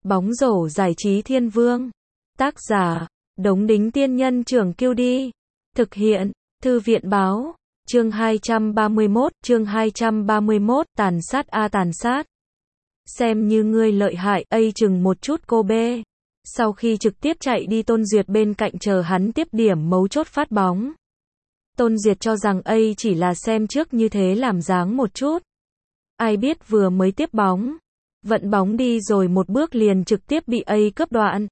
Bóng rổ giải trí thiên vương. Tác giả, Đống Đính Tiên Nhân Trưởng Kiêu Đi. Thực hiện, Thư viện Báo. Chương 231, tàn sát a tàn sát. Xem như ngươi lợi hại, chừng một chút cô bê. Sau khi trực tiếp chạy đi, Tôn Duyệt bên cạnh chờ hắn tiếp điểm mấu chốt phát bóng. Tôn Duyệt cho rằng chỉ là xem trước như thế làm dáng một chút. Ai biết vừa mới tiếp bóng, vận bóng đi rồi một bước liền trực tiếp bị cướp đoạn.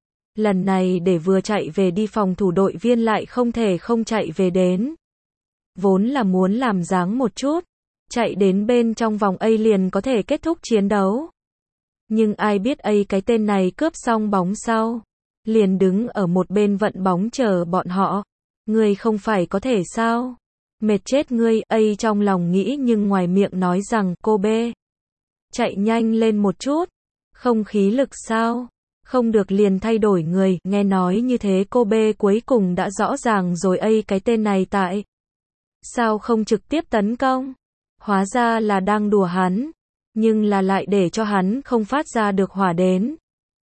Lần này để vừa chạy về đi phòng thủ đội viên lại không thể không chạy về đến. Vốn là muốn làm dáng một chút, chạy đến bên trong vòng liền có thể kết thúc chiến đấu. Nhưng ai biết cái tên này cướp xong bóng sau, liền đứng ở một bên vận bóng chờ bọn họ. Ngươi không phải có thể sao? Mệt chết ngươi, trong lòng nghĩ nhưng ngoài miệng nói rằng, cô bê, chạy nhanh lên một chút, không khí lực sao? Không được liền thay đổi người, nghe nói như thế cô bê cuối cùng đã rõ ràng rồi cái tên này tại sao không trực tiếp tấn công? Hóa ra là đang đùa hắn, nhưng là lại để cho hắn không phát ra được hỏa đến.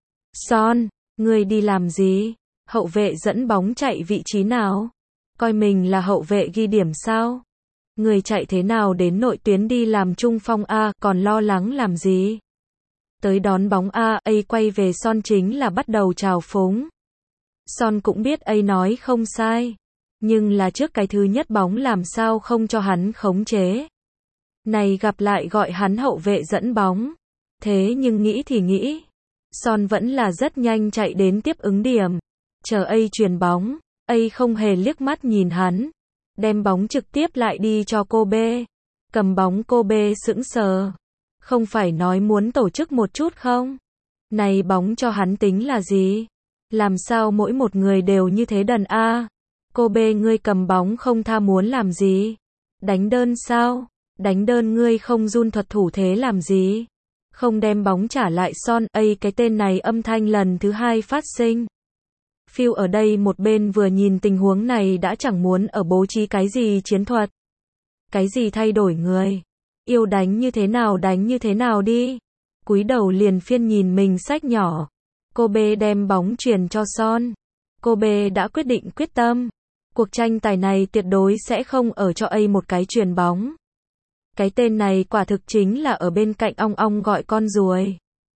Son, ngươi đi làm gì? Hậu vệ dẫn bóng chạy vị trí nào? Coi mình là hậu vệ ghi điểm sao? Người chạy thế nào đến nội tuyến đi làm trung phong còn lo lắng làm gì? Tới đón bóng quay về Son chính là bắt đầu trào phúng. Son cũng biết nói không sai, nhưng là trước cái thứ nhất bóng làm sao không cho hắn khống chế. Này gặp lại gọi hắn hậu vệ dẫn bóng. Thế nhưng nghĩ thì nghĩ, Son vẫn là rất nhanh chạy đến tiếp ứng điểm. Chờ chuyền bóng, không hề liếc mắt nhìn hắn, đem bóng trực tiếp lại đi cho cô bê. Cầm bóng cô bê sững sờ. Không phải nói muốn tổ chức một chút không? Này bóng cho hắn tính là gì? Làm sao mỗi một người đều như thế đần Cô bê ngươi cầm bóng không tha muốn làm gì? Đánh đơn sao? Đánh đơn ngươi không run thuật thủ thế làm gì? Không đem bóng trả lại Son, cái tên này âm thanh lần thứ hai phát sinh. Phil ở đây một bên vừa nhìn tình huống này đã chẳng muốn ở bố trí cái gì chiến thuật. Cái gì thay đổi người? Yêu đánh như thế nào đi. Cúi đầu liền phiên nhìn mình sách nhỏ. Cô bê đem bóng truyền cho Son. Cô bê đã quyết tâm. Cuộc tranh tài này tuyệt đối sẽ không ở cho một cái truyền bóng. Cái tên này quả thực chính là ở bên cạnh ong ong gọi con ruồi.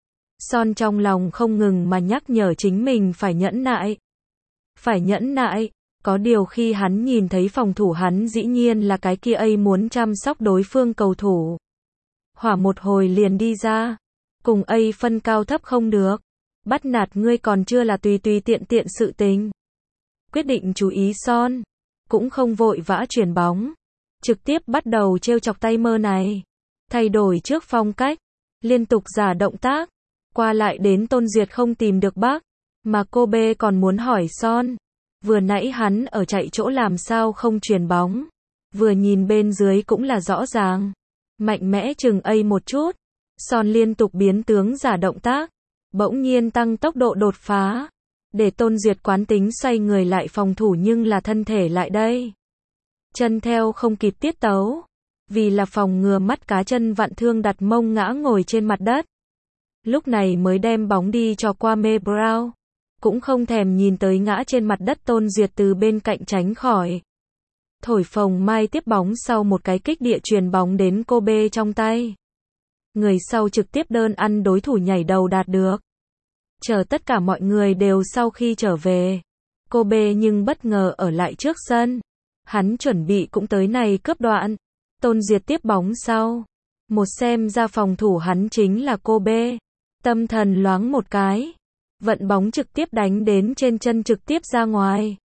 Son trong lòng không ngừng mà nhắc nhở chính mình phải nhẫn nại. Phải nhẫn nại. Có điều khi hắn nhìn thấy phòng thủ hắn dĩ nhiên là cái kia muốn chăm sóc đối phương cầu thủ. Hỏa một hồi liền đi ra. Cùng phân cao thấp không được. Bắt nạt ngươi còn chưa là tùy tiện sự tình. Quyết định chú ý Son. Cũng không vội vã chuyển bóng. Trực tiếp bắt đầu trêu chọc tay mơ này. Thay đổi trước phong cách. Liên tục giả động tác. Qua lại đến Tôn Duyệt không tìm được bác. Mà cô bê còn muốn hỏi Son. Vừa nãy hắn ở chạy chỗ làm sao không truyền bóng. Vừa nhìn bên dưới cũng là rõ ràng. Mạnh mẽ chừng một chút. Son liên tục biến tướng giả động tác. Bỗng nhiên tăng tốc độ đột phá. Để Tôn Duyệt quán tính xoay người lại phòng thủ nhưng là thân thể lại đây. Chân theo không kịp tiết tấu. Vì là phòng ngừa mắt cá chân vặn thương đặt mông ngã ngồi trên mặt đất. Lúc này mới đem bóng đi cho Kwame Brown. Cũng không thèm nhìn tới ngã trên mặt đất Tôn Duyệt từ bên cạnh tránh khỏi. Thổi phồng mai tiếp bóng sau một cái kích địa truyền bóng đến cô bê trong tay. Người sau trực tiếp đơn ăn đối thủ nhảy đầu đạt được. Chờ tất cả mọi người đều sau khi trở về. Cô bê nhưng bất ngờ ở lại trước sân. Hắn chuẩn bị cũng tới này cướp đoạn. Tôn Duyệt tiếp bóng sau. Một xem ra phòng thủ hắn chính là cô bê. Tâm thần loáng một cái. Vận bóng trực tiếp đánh đến trên chân trực tiếp ra ngoài.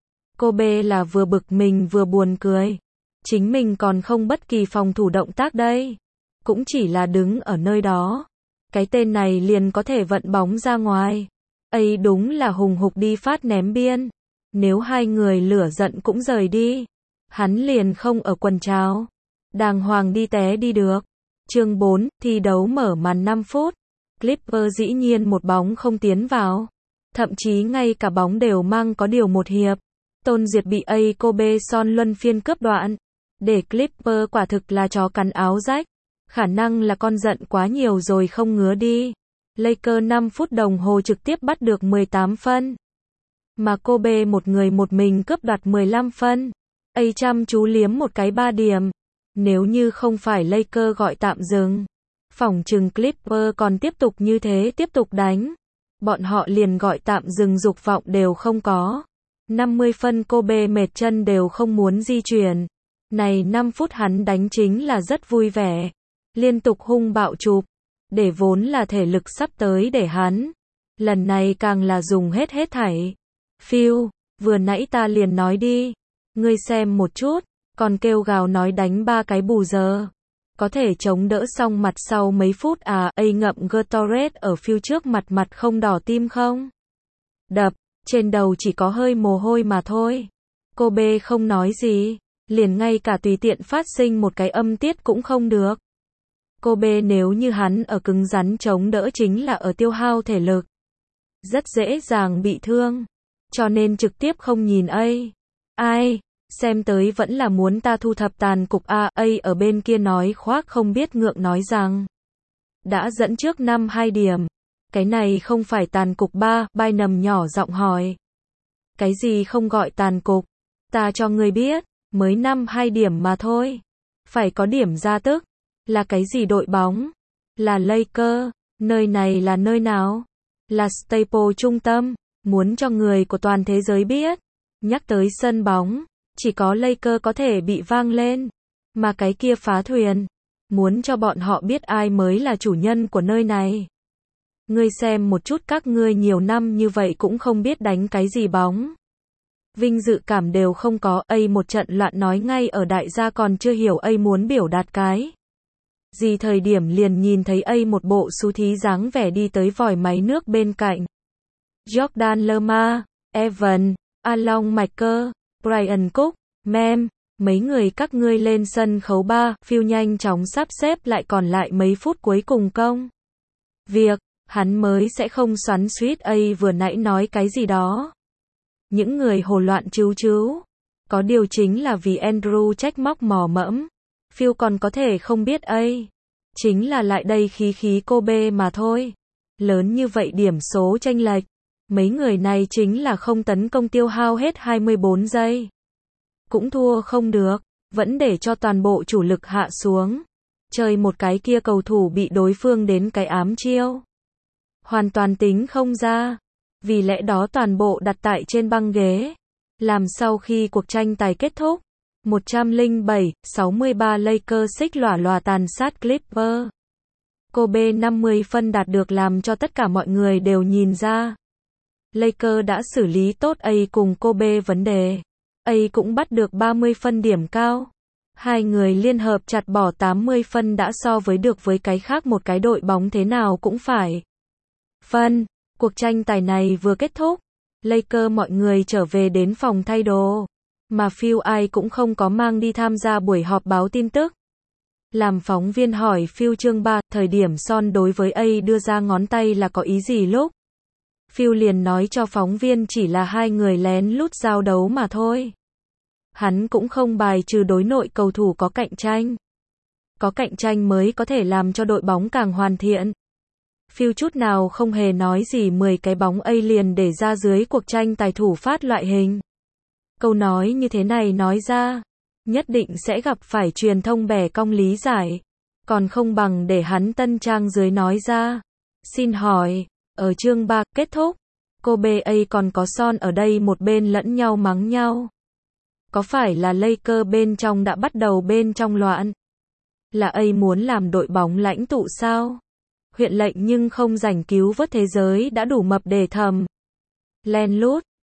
Cô bê là vừa bực mình vừa buồn cười. Chính mình còn không bất kỳ phòng thủ động tác đây. Cũng chỉ là đứng ở nơi đó. Cái tên này liền có thể vận bóng ra ngoài. Đúng là hùng hục đi phát ném biên. Nếu hai người lửa giận cũng rời đi. Hắn liền không ở quần trào. Đàng hoàng đi té đi được. Chương 4, thi đấu mở màn 5 phút. Clipper dĩ nhiên một bóng không tiến vào. Thậm chí ngay cả bóng đều mang có điều một hiệp. Tôn Duyệt bị cô bê Son luân phiên cướp đoạn. Để Clipper quả thực là chó cắn áo rách. Khả năng là con giận quá nhiều rồi không ngứa đi. Lakers 5 phút đồng hồ trực tiếp bắt được 18 phân. Mà Kobe một người một mình cướp đoạt 15 phân. Chăm chú liếm một cái 3 điểm. Nếu như không phải Lakers gọi tạm dừng, phỏng chừng Clippers còn tiếp tục như thế tiếp tục đánh. Bọn họ liền gọi tạm dừng dục vọng đều không có. 50 phân Kobe mệt chân đều không muốn di chuyển. Này 5 phút hắn đánh chính là rất vui vẻ. Liên tục hung bạo chụp. Để vốn là thể lực sắp tới để hắn. Lần này càng là dùng hết thảy. Phil, vừa nãy ta liền nói đi. Ngươi xem một chút. Còn kêu gào nói đánh 3 cái bù giờ. Có thể chống đỡ xong mặt sau mấy phút à? Ngậm Gatorade ở Phil trước mặt không đỏ tim không? Đập, trên đầu chỉ có hơi mồ hôi mà thôi. Kobe không nói gì. Liền ngay cả tùy tiện phát sinh một cái âm tiết cũng không được. Kobe nếu như hắn ở cứng rắn chống đỡ chính là ở tiêu hao thể lực. Rất dễ dàng bị thương. Cho nên trực tiếp không nhìn ai. Xem tới vẫn là muốn ta thu thập tàn cục ở bên kia nói khoác không biết ngượng nói rằng. Đã dẫn trước 5-2 điểm. Cái này không phải tàn cục 3, Bynum nhỏ giọng hỏi. Cái gì không gọi tàn cục? Ta cho ngươi biết, mới 5-2 điểm mà thôi. Phải có điểm ra tức. Là cái gì đội bóng? Là Lakers. Nơi này là nơi nào? Là Staples trung tâm. Muốn cho người của toàn thế giới biết. Nhắc tới sân bóng. Chỉ có Lakers có thể bị vang lên. Mà cái kia phá thuyền. Muốn cho bọn họ biết ai mới là chủ nhân của nơi này. Ngươi xem một chút các ngươi nhiều năm như vậy cũng không biết đánh cái gì bóng. Vinh dự cảm đều không có. Một trận loạn nói ngay ở đại gia còn chưa hiểu muốn biểu đạt cái gì thời điểm liền nhìn thấy một bộ xú thí dáng vẻ đi tới vòi máy nước bên cạnh. Jordan Lerma, Evan, Along Michael, Brian Cook, mấy người các ngươi lên sân khấu 3, Phil nhanh chóng sắp xếp lại còn lại mấy phút cuối cùng công việc, hắn mới sẽ không xoắn xuýt vừa nãy nói cái gì đó. Những người hồ loạn chú. Có điều chính là vì Andrew trách móc mò mẫm. Phil còn có thể không biết chính là lại đây khí Kobe mà thôi. Lớn như vậy điểm số chênh lệch. Mấy người này chính là không tấn công tiêu hao hết 24 giây. Cũng thua không được, vẫn để cho toàn bộ chủ lực hạ xuống. Chơi một cái kia cầu thủ bị đối phương đến cái ám chiêu. Hoàn toàn tính không ra. Vì lẽ đó toàn bộ đặt tại trên băng ghế. Làm sau khi cuộc tranh tài kết thúc. 107-63 Lakers xích lòa tàn sát Clippers. Kobe 50 phân đạt được làm cho tất cả mọi người đều nhìn ra. Lakers đã xử lý tốt cùng Kobe vấn đề. Cũng bắt được 30 phân điểm cao. Hai người liên hợp chặt bỏ 80 phân đã so với được với cái khác một cái đội bóng thế nào cũng phải. Cuộc tranh tài này vừa kết thúc. Lakers mọi người trở về đến phòng thay đồ. Mà Phil cũng không có mang đi tham gia buổi họp báo tin tức. Làm phóng viên hỏi Phil chương 3, thời điểm Son đối với đưa ra ngón tay là có ý gì lúc? Phil liền nói cho phóng viên chỉ là hai người lén lút giao đấu mà thôi. Hắn cũng không bài trừ đối nội cầu thủ có cạnh tranh. Có cạnh tranh mới có thể làm cho đội bóng càng hoàn thiện. Phil chút nào không hề nói gì 10 cái bóng liền để ra dưới cuộc tranh tài thủ phát loại hình. Câu nói như thế này nói ra, nhất định sẽ gặp phải truyền thông bẻ cong lý giải. Còn không bằng để hắn tân trang dưới nói ra. Xin hỏi, ở chương 3 kết thúc, Kobe còn có Son ở đây một bên lẫn nhau mắng nhau. Có phải là Lakers bên trong đã bắt đầu bên trong loạn? Là muốn làm đội bóng lãnh tụ sao? Huyện lệnh nhưng không rảnh cứu vớt thế giới đã đủ mập để thầm. Len lút,